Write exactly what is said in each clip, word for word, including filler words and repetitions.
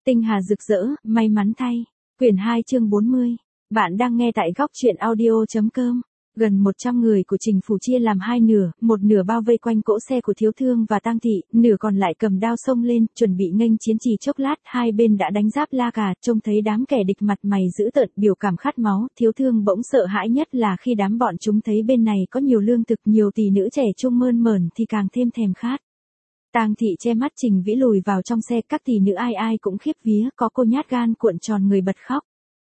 Tinh hà rực rỡ, may mắn thay. Quyển hai chương bốn mươi. Bạn đang nghe tại góc truyện audio.com. Gần một trăm người của Trình Phủ chia làm hai nửa, một nửa bao vây quanh cỗ xe của Thiếu Thương và Tang Thị, nửa còn lại cầm đao xông lên, chuẩn bị nghênh chiến. Chỉ chốc lát, hai bên đã đánh giáp la cà, trông thấy đám kẻ địch mặt mày dữ tợn, biểu cảm khát máu. Thiếu Thương bỗng sợ hãi nhất là khi đám bọn chúng thấy bên này có nhiều lương thực, nhiều tỷ nữ trẻ trung mơn mởn thì càng thêm thèm khát. Tang Thị che mắt Trình Vĩ lùi vào trong xe, các tỷ nữ ai ai cũng khiếp vía, có cô nhát gan cuộn tròn người bật khóc.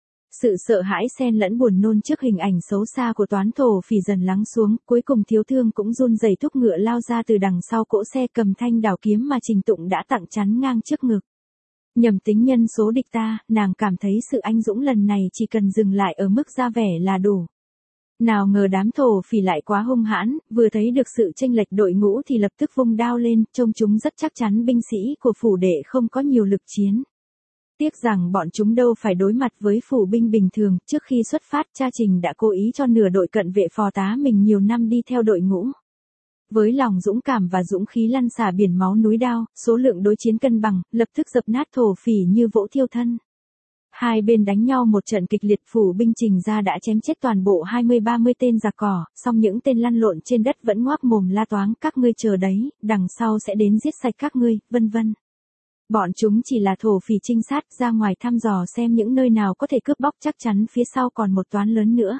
Sự sợ hãi xen lẫn buồn nôn trước hình ảnh xấu xa của toán thổ phỉ dần lắng xuống, cuối cùng Thiếu Thương cũng run rẩy thúc ngựa lao ra từ đằng sau cỗ xe, cầm thanh đào kiếm mà Trình Tụng đã tặng chắn ngang trước ngực. Nhầm tính nhân số địch ta, nàng cảm thấy sự anh dũng lần này chỉ cần dừng lại ở mức ra vẻ là đủ. Nào ngờ đám thổ phỉ lại quá hung hãn, vừa thấy được sự chênh lệch đội ngũ thì lập tức vung đao lên, trông chúng rất chắc chắn binh sĩ của phủ đệ không có nhiều lực chiến. Tiếc rằng bọn chúng đâu phải đối mặt với phủ binh bình thường, trước khi xuất phát cha Trình đã cố ý cho nửa đội cận vệ phò tá mình nhiều năm đi theo đội ngũ. Với lòng dũng cảm và dũng khí lăn xả biển máu núi đao, số lượng đối chiến cân bằng, lập tức dập nát thổ phỉ như vỗ thiêu thân. Hai bên đánh nhau một trận kịch liệt, phủ binh Trình ra đã chém chết toàn bộ hai mươi ba mươi tên giặc cỏ, song những tên lăn lộn trên đất vẫn ngoác mồm la toáng, các ngươi chờ đấy, đằng sau sẽ đến giết sạch các ngươi, vân vân. Bọn chúng chỉ là thổ phỉ trinh sát, ra ngoài thăm dò xem những nơi nào có thể cướp bóc, chắc chắn phía sau còn một toán lớn nữa.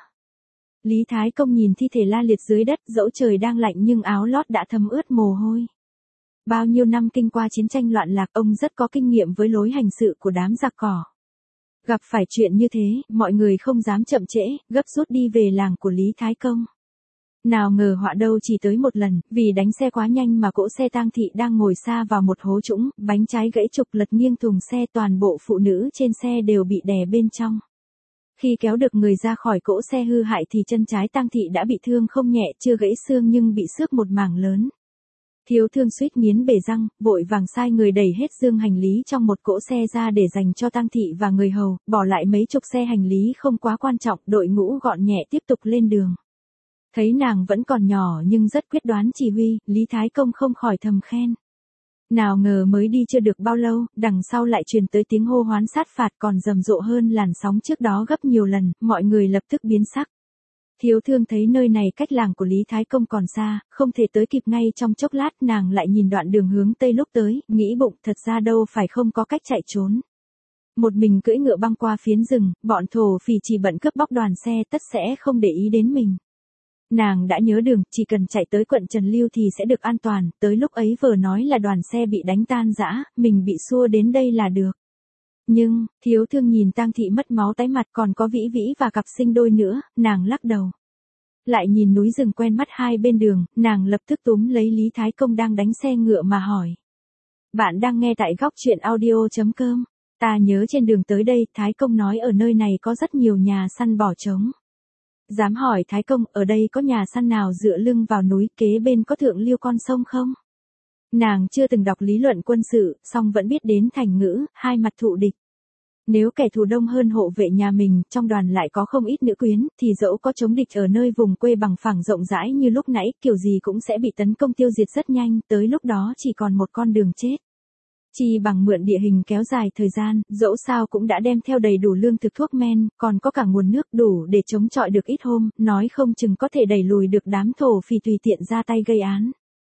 Lý Thái Công nhìn thi thể la liệt dưới đất, dẫu trời đang lạnh nhưng áo lót đã thấm ướt mồ hôi. Bao nhiêu năm kinh qua chiến tranh loạn lạc, ông rất có kinh nghiệm với lối hành sự của đám giặc cỏ. Gặp phải chuyện như thế, mọi người không dám chậm trễ, gấp rút đi về làng của Lý Thái Công. Nào ngờ họa đâu chỉ tới một lần, vì đánh xe quá nhanh mà cỗ xe Tang Thị đang ngồi xa vào một hố trũng, bánh trái gãy trục lật nghiêng thùng xe, toàn bộ phụ nữ trên xe đều bị đè bên trong. Khi kéo được người ra khỏi cỗ xe hư hại thì chân trái Tang Thị đã bị thương không nhẹ, chưa gãy xương nhưng bị xước một mảng lớn. Thiếu Thương suýt nghiến bể răng, vội vàng sai người đẩy hết dương hành lý trong một cỗ xe ra để dành cho Tang Thị và người hầu, bỏ lại mấy chục xe hành lý không quá quan trọng, đội ngũ gọn nhẹ tiếp tục lên đường. Thấy nàng vẫn còn nhỏ nhưng rất quyết đoán chỉ huy, Lý Thái Công không khỏi thầm khen. Nào ngờ mới đi chưa được bao lâu, đằng sau lại truyền tới tiếng hô hoán sát phạt còn rầm rộ hơn làn sóng trước đó gấp nhiều lần, mọi người lập tức biến sắc. Thiếu Thương thấy nơi này cách làng của Lý Thái Công còn xa, không thể tới kịp ngay trong chốc lát, nàng lại nhìn đoạn đường hướng tây lúc tới, nghĩ bụng thật ra đâu phải không có cách chạy trốn. Một mình cưỡi ngựa băng qua phiến rừng, bọn thổ phỉ chỉ bận cướp bóc đoàn xe tất sẽ không để ý đến mình. Nàng đã nhớ đường, chỉ cần chạy tới quận Trần Lưu thì sẽ được an toàn, tới lúc ấy vờ nói là đoàn xe bị đánh tan rã, mình bị xua đến đây là được. Nhưng, Thiếu Thương nhìn Tang Thị mất máu tái mặt, còn có Vĩ Vĩ và cặp sinh đôi nữa, nàng lắc đầu. Lại nhìn núi rừng quen mắt hai bên đường, nàng lập tức túm lấy Lý Thái Công đang đánh xe ngựa mà hỏi. Bạn đang nghe tại góc truyện audio.com. Ta nhớ trên đường tới đây, Thái Công nói ở nơi này có rất nhiều nhà săn bỏ trống. Dám hỏi Thái Công, ở đây có nhà săn nào dựa lưng vào núi, kế bên có thượng lưu con sông không? Nàng chưa từng đọc lý luận quân sự, song vẫn biết đến thành ngữ, hai mặt thụ địch. Nếu kẻ thù đông hơn hộ vệ nhà mình, trong đoàn lại có không ít nữ quyến, thì dẫu có chống địch ở nơi vùng quê bằng phẳng rộng rãi như lúc nãy, kiểu gì cũng sẽ bị tấn công tiêu diệt rất nhanh, tới lúc đó chỉ còn một con đường chết. Chỉ bằng mượn địa hình kéo dài thời gian, dẫu sao cũng đã đem theo đầy đủ lương thực thuốc men, còn có cả nguồn nước đủ để chống chọi được ít hôm, nói không chừng có thể đẩy lùi được đám thổ phỉ tùy tiện ra tay gây án.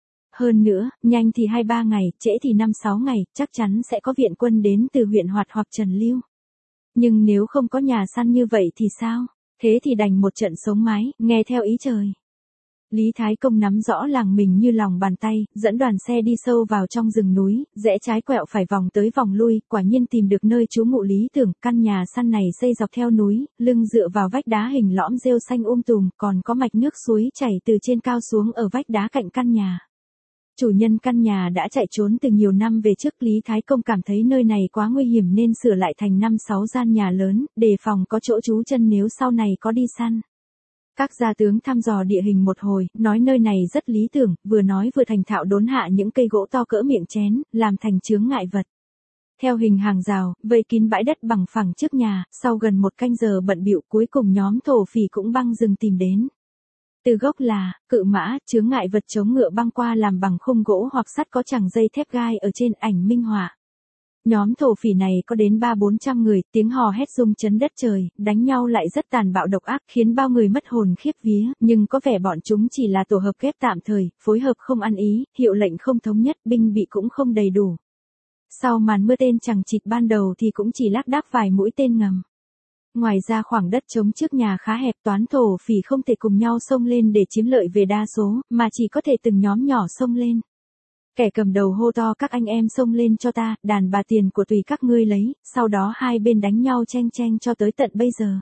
Hơn nữa, nhanh thì hai ba ngày, trễ thì năm sáu ngày, chắc chắn sẽ có viện quân đến từ huyện Hoạt hoặc Trần Lưu. Nhưng nếu không có nhà săn như vậy thì sao? Thế thì đành một trận sống mái, nghe theo ý trời. Lý Thái Công nắm rõ làng mình như lòng bàn tay, dẫn đoàn xe đi sâu vào trong rừng núi, rẽ trái quẹo phải vòng tới vòng lui, quả nhiên tìm được nơi trú ngụ lý tưởng. Căn nhà săn này xây dọc theo núi, lưng dựa vào vách đá hình lõm rêu xanh um tùm, còn có mạch nước suối chảy từ trên cao xuống ở vách đá cạnh căn nhà. Chủ nhân căn nhà đã chạy trốn từ nhiều năm về trước, Lý Thái Công cảm thấy nơi này quá nguy hiểm nên sửa lại thành năm sáu gian nhà lớn, đề phòng có chỗ trú chân nếu sau này có đi săn. Các gia tướng thăm dò địa hình một hồi, nói nơi này rất lý tưởng, vừa nói vừa thành thạo đốn hạ những cây gỗ to cỡ miệng chén, làm thành chướng ngại vật. Theo hình hàng rào, vây kín bãi đất bằng phẳng trước nhà, sau gần một canh giờ bận bịu cuối cùng nhóm thổ phỉ cũng băng rừng tìm đến. Từ gốc là, cự mã, chướng ngại vật chống ngựa băng qua làm bằng khung gỗ hoặc sắt có chằng dây thép gai ở trên, ảnh minh họa. Nhóm thổ phỉ này có đến ba bốn trăm người, tiếng hò hét rung chấn đất trời, đánh nhau lại rất tàn bạo độc ác khiến bao người mất hồn khiếp vía, nhưng có vẻ bọn chúng chỉ là tổ hợp ghép tạm thời, phối hợp không ăn ý, hiệu lệnh không thống nhất, binh bị cũng không đầy đủ. Sau màn mưa tên chẳng chịt ban đầu thì cũng chỉ lác đác vài mũi tên ngầm. Ngoài ra khoảng đất trống trước nhà khá hẹp, toán thổ phỉ không thể cùng nhau xông lên để chiếm lợi về đa số, mà chỉ có thể từng nhóm nhỏ xông lên. Kẻ cầm đầu hô to các anh em xông lên cho ta, đàn bà tiền của tùy các ngươi lấy, sau đó hai bên đánh nhau chen chen cho tới tận bây giờ.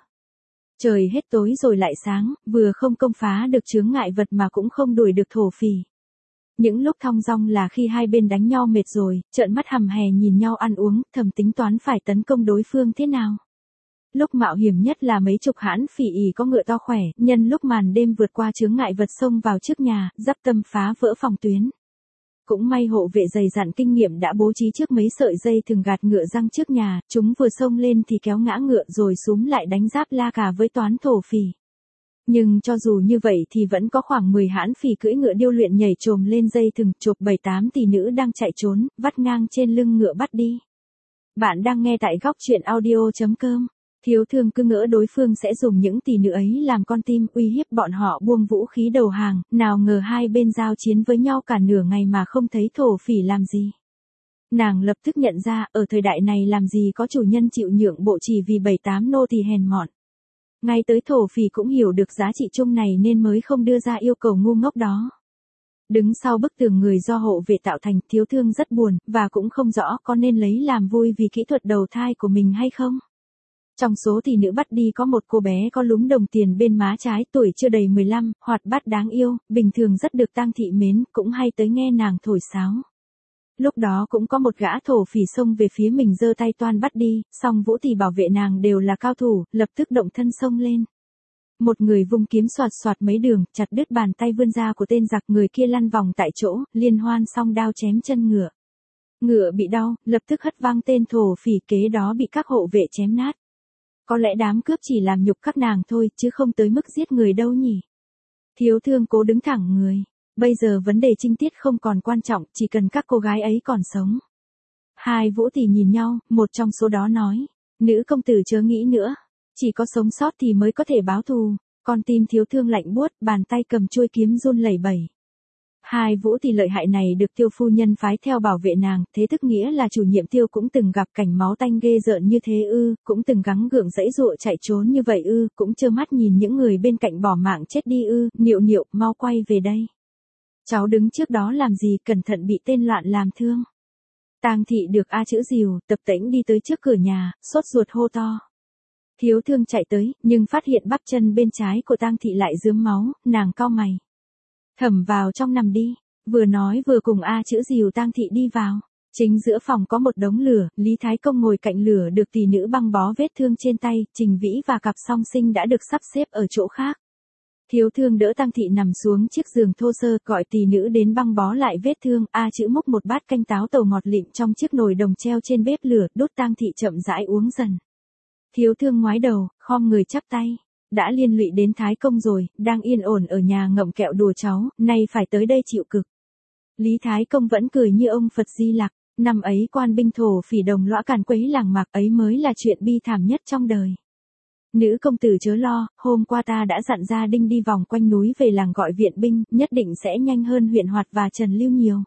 Trời hết tối rồi lại sáng, vừa không công phá được chướng ngại vật mà cũng không đuổi được thổ phỉ. Những lúc thong dong là khi hai bên đánh nhau mệt rồi, trợn mắt hầm hè nhìn nhau ăn uống, thầm tính toán phải tấn công đối phương thế nào. Lúc mạo hiểm nhất là mấy chục hãn phỉ ỉ có ngựa to khỏe, nhân lúc màn đêm vượt qua chướng ngại vật xông vào trước nhà, dắp tâm phá vỡ phòng tuyến. Cũng may hộ vệ dày dặn kinh nghiệm đã bố trí trước mấy sợi dây thường gạt ngựa răng trước nhà, chúng vừa xông lên thì kéo ngã ngựa rồi xúm lại đánh giáp la cà với toán thổ phỉ. Nhưng cho dù như vậy thì vẫn có khoảng mười hãn phỉ cưỡi ngựa điêu luyện nhảy trồm lên dây thừng, chộp bảy tám tỷ nữ đang chạy trốn, vắt ngang trên lưng ngựa bắt đi. Bạn đang nghe tại góc truyện audio chấm com. Thiếu thương cứ ngỡ đối phương sẽ dùng những tỷ nữ ấy làm con tim uy hiếp bọn họ buông vũ khí đầu hàng, nào ngờ hai bên giao chiến với nhau cả nửa ngày mà không thấy thổ phỉ làm gì. Nàng lập tức nhận ra, ở thời đại này làm gì có chủ nhân chịu nhượng bộ chỉ vì bảy tám nô tỳ hèn mọn. Ngay tới thổ phỉ cũng hiểu được giá trị chung này nên mới không đưa ra yêu cầu ngu ngốc đó. Đứng sau bức tường người do hộ vệ tạo thành, thiếu thương rất buồn, và cũng không rõ có nên lấy làm vui vì kỹ thuật đầu thai của mình hay không. Trong số tỷ nữ bắt đi có một cô bé có lúm đồng tiền bên má trái, tuổi chưa đầy mười lăm, hoạt bát đáng yêu, bình thường rất được Tang thị mến, cũng hay tới nghe nàng thổi sáo. Lúc đó cũng có một gã thổ phỉ xông về phía mình giơ tay toan bắt đi, song vũ tỷ bảo vệ nàng đều là cao thủ, lập tức động thân xông lên. Một người vung kiếm xoạt xoạt mấy đường, chặt đứt bàn tay vươn ra của tên giặc, người kia lăn vòng tại chỗ, liên hoan song đao chém chân ngựa. Ngựa bị đau, lập tức hất văng tên thổ phỉ, kế đó bị các hộ vệ chém nát. Có lẽ đám cướp chỉ làm nhục các nàng thôi, chứ không tới mức giết người đâu nhỉ. Thiếu thương cố đứng thẳng người. Bây giờ vấn đề trinh tiết không còn quan trọng, chỉ cần các cô gái ấy còn sống. Hai vũ tỷ nhìn nhau, một trong số đó nói. Nữ công tử chớ nghĩ nữa. Chỉ có sống sót thì mới có thể báo thù. Con tim thiếu thương lạnh buốt, bàn tay cầm chuôi kiếm run lẩy bẩy. Hai vũ tỷ lợi hại này được Tiêu phu nhân phái theo bảo vệ nàng, thế tức nghĩa là chủ nhiệm Tiêu cũng từng gặp cảnh máu tanh ghê rợn như thế ư, cũng từng gắng gượng dãy dụa chạy trốn như vậy ư, cũng trơ mắt nhìn những người bên cạnh bỏ mạng chết đi ư. Niệu niệu, mau quay về đây. Cháu đứng trước đó làm gì, cẩn thận bị tên loạn làm thương. Tang thị được A chữ dìu, tập tễnh đi tới trước cửa nhà, sốt ruột hô to. Thiếu thương chạy tới, nhưng phát hiện bắp chân bên trái của Tang thị lại rướm máu, nàng cau mày. Thẩm vào trong nằm đi, vừa nói vừa cùng A chữ dìu Tang thị đi vào. Chính giữa phòng có một đống lửa, Lý Thái Công ngồi cạnh lửa được tỷ nữ băng bó vết thương trên tay, Trình Vĩ và cặp song sinh đã được sắp xếp ở chỗ khác. Thiếu thương đỡ Tang thị nằm xuống chiếc giường thô sơ, gọi tỷ nữ đến băng bó lại vết thương. A chữ múc một bát canh táo tàu ngọt lịm trong chiếc nồi đồng treo trên bếp lửa, đốt Tang thị chậm rãi uống dần. Thiếu thương ngoái đầu, khom người chắp tay. Đã liên lụy đến Thái Công rồi, đang yên ổn ở nhà ngậm kẹo đùa cháu, nay phải tới đây chịu cực. Lý Thái Công vẫn cười như ông Phật Di Lặc. Năm ấy quan binh thổ phỉ đồng lõa càn quấy làng mạc ấy mới là chuyện bi thảm nhất trong đời. Nữ công tử chớ lo, hôm qua ta đã dặn gia đình đi vòng quanh núi về làng gọi viện binh, nhất định sẽ nhanh hơn huyện Hoạt và Trần Lưu nhiều.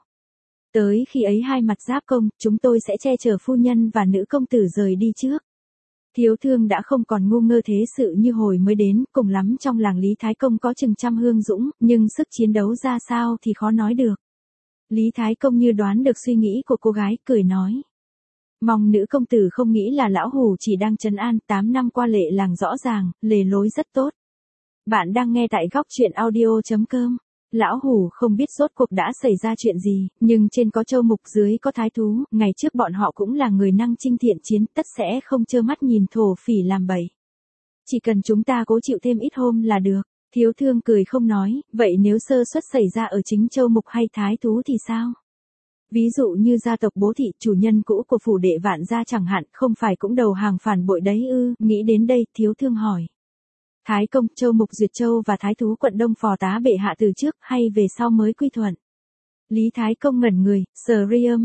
Tới khi ấy hai mặt giáp công, chúng tôi sẽ che chở phu nhân và nữ công tử rời đi trước. Thiếu thương đã không còn ngu ngơ thế sự như hồi mới đến, cùng lắm trong làng Lý Thái Công có chừng trăm hương dũng, nhưng sức chiến đấu ra sao thì khó nói được. Lý Thái Công như đoán được suy nghĩ của cô gái, cười nói. Mong nữ công tử không nghĩ là lão hủ chỉ đang trấn an, tám năm qua lệ làng rõ ràng, lề lối rất tốt. Bạn đang nghe tại góc truyện audio chấm com. Lão hủ không biết rốt cuộc đã xảy ra chuyện gì, nhưng trên có châu mục dưới có thái thú, ngày trước bọn họ cũng là người năng chinh thiện chiến, tất sẽ không trơ mắt nhìn thổ phỉ làm bậy. Chỉ cần chúng ta cố chịu thêm ít hôm là được. Thiếu thương cười không nói, vậy nếu sơ suất xảy ra ở chính châu mục hay thái thú thì sao? Ví dụ như gia tộc bố thị, chủ nhân cũ của phủ đệ Vạn gia chẳng hạn, không phải cũng đầu hàng phản bội đấy ư? Nghĩ đến đây, thiếu thương hỏi. Thái Công, châu mục Duyệt Châu và thái thú quận Đông phò tá bệ hạ từ trước hay về sau mới quy thuận? Lý Thái Công ngẩn người, sờ ria mép.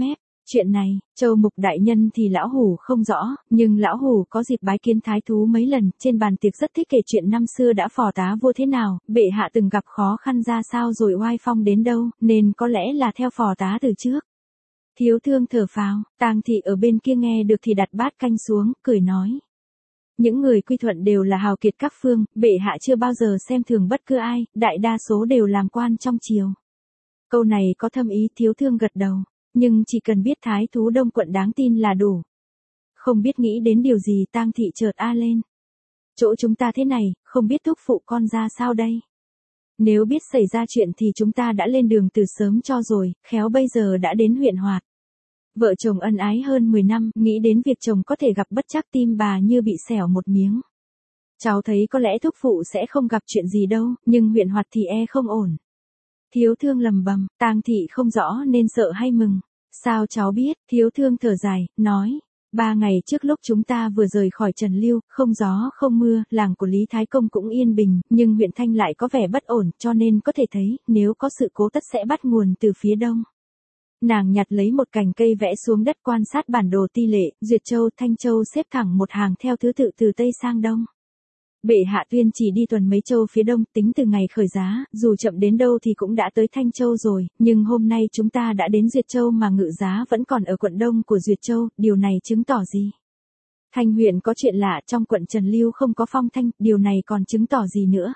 Chuyện này, Châu Mục đại nhân thì lão hủ không rõ, nhưng lão hủ có dịp bái kiến thái thú mấy lần, trên bàn tiệc rất thích kể chuyện năm xưa đã phò tá vua thế nào, bệ hạ từng gặp khó khăn ra sao rồi oai phong đến đâu, nên có lẽ là theo phò tá từ trước. Thiếu thương thở phào, Tang thị ở bên kia nghe được thì đặt bát canh xuống, cười nói. Những người quy thuận đều là hào kiệt các phương, bệ hạ chưa bao giờ xem thường bất cứ ai, đại đa số đều làm quan trong triều. Câu này có thâm ý, thiếu thương gật đầu, nhưng chỉ cần biết thái thú Đông quận đáng tin là đủ. Không biết nghĩ đến điều gì, Tang thị chợt a lên. Chỗ chúng ta thế này, không biết thúc phụ con ra sao đây? Nếu biết xảy ra chuyện thì chúng ta đã lên đường từ sớm cho rồi, khéo bây giờ đã đến huyện Hoạt. Vợ chồng ân ái hơn mười năm, nghĩ đến việc chồng có thể gặp bất trắc tim bà như bị xẻo một miếng. Cháu thấy có lẽ thúc phụ sẽ không gặp chuyện gì đâu, nhưng huyện Hoạt thì e không ổn. Thiếu thương lầm bầm, Tang thị không rõ nên sợ hay mừng. Sao cháu biết? Thiếu thương thở dài, nói. Ba ngày trước lúc chúng ta vừa rời khỏi Trần Lưu, không gió không mưa, làng của Lý Thái Công cũng yên bình, nhưng huyện Thanh lại có vẻ bất ổn, cho nên có thể thấy, nếu có sự cố tất sẽ bắt nguồn từ phía đông. Nàng nhặt lấy một cành cây vẽ xuống đất quan sát bản đồ tỷ lệ, Duyệt Châu, Thanh Châu xếp thẳng một hàng theo thứ tự từ Tây sang Đông. Bệ hạ tuyên chỉ đi tuần mấy châu phía đông, tính từ ngày khởi giá, dù chậm đến đâu thì cũng đã tới Thanh Châu rồi, nhưng hôm nay chúng ta đã đến Duyệt Châu mà ngự giá vẫn còn ở quận đông của Duyệt Châu, điều này chứng tỏ gì? Thanh huyện có chuyện lạ, trong quận Trần Lưu không có phong thanh, điều này còn chứng tỏ gì nữa?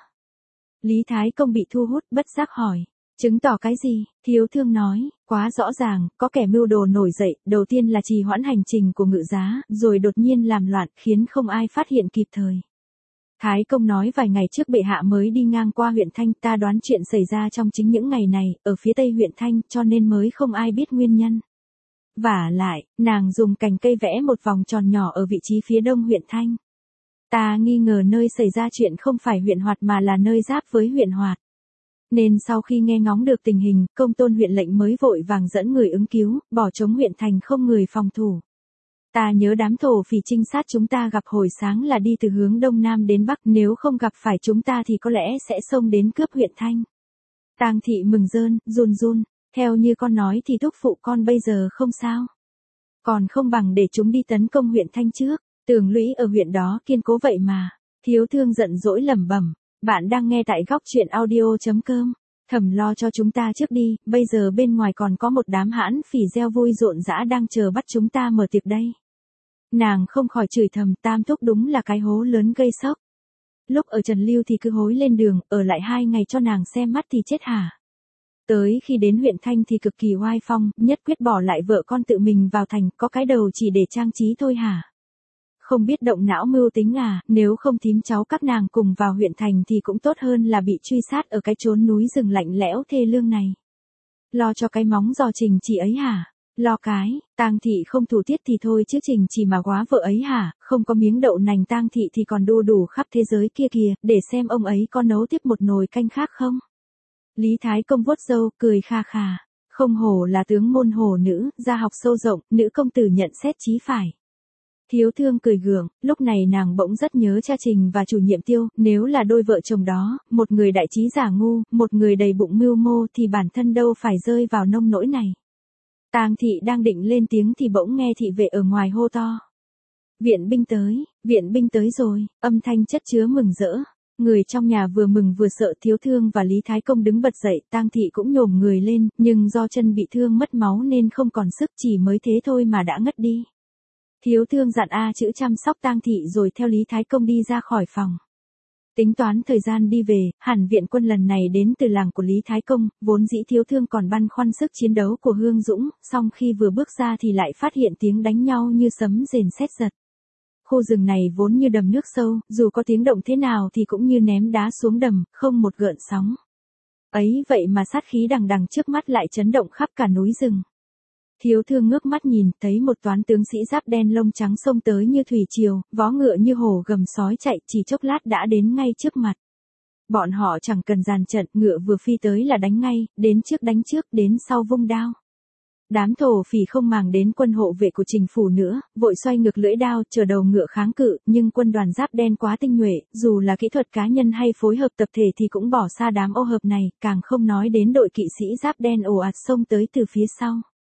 Lý Thái Công bị thu hút, bất giác hỏi. Chứng tỏ cái gì? Thiếu thương nói, quá rõ ràng, có kẻ mưu đồ nổi dậy, đầu tiên là trì hoãn hành trình của ngự giá, rồi đột nhiên làm loạn, khiến không ai phát hiện kịp thời. Thái Công nói vài ngày trước bệ hạ mới đi ngang qua huyện Thanh, ta đoán chuyện xảy ra trong chính những ngày này, ở phía tây huyện Thanh, cho nên mới không ai biết nguyên nhân. Vả lại, nàng dùng cành cây vẽ một vòng tròn nhỏ ở vị trí phía đông huyện Thanh. Ta nghi ngờ nơi xảy ra chuyện không phải huyện Hoạt mà là nơi giáp với huyện Hoạt. Nên sau khi nghe ngóng được tình hình, công tôn huyện lệnh mới vội vàng dẫn người ứng cứu, bỏ trống huyện thành không người phòng thủ. Ta nhớ đám thổ phỉ trinh sát chúng ta gặp hồi sáng là đi từ hướng đông nam đến bắc, nếu không gặp phải chúng ta thì có lẽ sẽ xông đến cướp huyện Thanh. Tang thị mừng rơn, run run, theo như con nói thì thúc phụ con bây giờ không sao. Còn không bằng để chúng đi tấn công huyện Thanh trước, tường lũy ở huyện đó kiên cố vậy mà. Thiếu thương giận dỗi lẩm bẩm. Bạn đang nghe tại góc truyện audio chấm com. Thầm lo cho chúng ta trước đi, bây giờ bên ngoài còn có một đám hãn phỉ gieo vui rộn rã đang chờ bắt chúng ta mở tiệc đây. Nàng không khỏi chửi thầm, Tam thúc đúng là cái hố lớn gây sốc. Lúc ở Trần Lưu thì cứ hối lên đường, ở lại hai ngày cho nàng xem mắt thì chết hả. Tới khi đến huyện Thanh thì cực kỳ oai phong, nhất quyết bỏ lại vợ con tự mình vào thành, có cái đầu chỉ để trang trí thôi hả. Không biết động não mưu tính à, nếu không thím cháu các nàng cùng vào huyện thành thì cũng tốt hơn là bị truy sát ở cái chốn núi rừng lạnh lẽo thê lương này. Lo cho cái móng giò Trình Chỉ ấy hả? Lo cái, Tang thị không thủ tiết thì thôi chứ Trình Chỉ mà quá vợ ấy hả? Không có miếng đậu nành Tang thị thì còn đu đủ khắp thế giới kia kìa, để xem ông ấy có nấu tiếp một nồi canh khác không? Lý Thái Công vuốt râu, cười kha kha. Không hổ là tướng môn hổ nữ, gia học sâu rộng, nữ công tử nhận xét chí phải. Thiếu thương cười gượng, lúc này nàng bỗng rất nhớ cha Trình và chủ nhiệm Tiêu, nếu là đôi vợ chồng đó, một người đại trí giả ngu, một người đầy bụng mưu mô thì bản thân đâu phải rơi vào nông nỗi này. Tang thị đang định lên tiếng thì bỗng nghe thị vệ ở ngoài hô to. Viện binh tới, viện binh tới rồi, âm thanh chất chứa mừng rỡ. Người trong nhà vừa mừng vừa sợ, thiếu thương và Lý Thái Công đứng bật dậy, Tang thị cũng nhổm người lên, nhưng do chân bị thương mất máu nên không còn sức, chỉ mới thế thôi mà đã ngất đi. Thiếu thương dặn A chữ chăm sóc Tang thị rồi theo Lý Thái Công đi ra khỏi phòng. Tính toán thời gian đi về, hẳn viện quân lần này đến từ làng của Lý Thái Công, vốn dĩ thiếu thương còn băn khoăn sức chiến đấu của Hương Dũng, song khi vừa bước ra thì lại phát hiện tiếng đánh nhau như sấm rền sét giật. Khu rừng này vốn như đầm nước sâu, dù có tiếng động thế nào thì cũng như ném đá xuống đầm, không một gợn sóng. Ấy vậy mà sát khí đằng đằng trước mắt lại chấn động khắp cả núi rừng. Thiếu thương ngước mắt nhìn, thấy một toán tướng sĩ giáp đen lông trắng xông tới như thủy triều, vó ngựa như hổ gầm sói chạy, chỉ chốc lát đã đến ngay trước mặt. Bọn họ chẳng cần dàn trận, ngựa vừa phi tới là đánh ngay, đến trước đánh trước, đến sau vung đao. Đám thổ phỉ không màng đến quân hộ vệ của Trình phủ nữa, vội xoay ngược lưỡi đao, chờ đầu ngựa kháng cự, nhưng quân đoàn giáp đen quá tinh nhuệ, dù là kỹ thuật cá nhân hay phối hợp tập thể thì cũng bỏ xa đám ô hợp này, càng không nói đến đội kỵ sĩ giáp đen ồ ạt xông tới từ phía sau.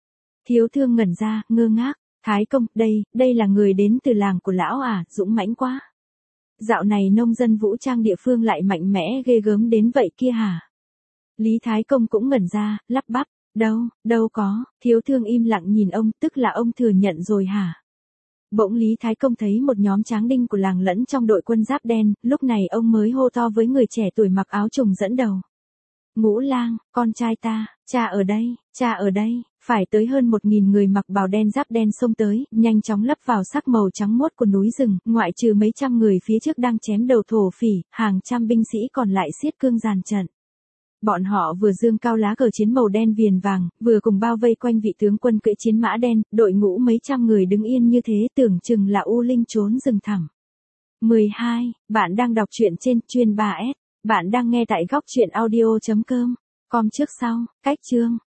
Thiếu thương ngẩn ra, ngơ ngác. Thái công, đây, đây là người đến từ làng của lão à, dũng mãnh quá. Dạo này nông dân vũ trang địa phương lại mạnh mẽ ghê gớm đến vậy kia hả? Lý Thái công cũng ngẩn ra, lắp bắp. Đâu, đâu có, thiếu thương im lặng nhìn ông, tức là ông thừa nhận rồi hả? Bỗng Lý Thái công thấy một nhóm tráng đinh của làng lẫn trong đội quân giáp đen, lúc này ông mới hô to với người trẻ tuổi mặc áo trùng dẫn đầu. Ngũ lang, con trai ta, cha ở đây, cha ở đây, phải tới hơn một nghìn người mặc bào đen giáp đen xông tới, nhanh chóng lấp vào sắc màu trắng muốt của núi rừng, ngoại trừ mấy trăm người phía trước đang chém đầu thổ phỉ, hàng trăm binh sĩ còn lại xiết cương dàn trận. Bọn họ vừa dương cao lá cờ chiến màu đen viền vàng, vừa cùng bao vây quanh vị tướng quân cưỡi chiến mã đen, đội ngũ mấy trăm người đứng yên như thế tưởng chừng là u linh trốn rừng thẳm. mười hai. Bạn đang đọc truyện trên chuyên ba S. Bạn đang nghe tại góc truyện audio chấm com. Com trước sau, cách chương.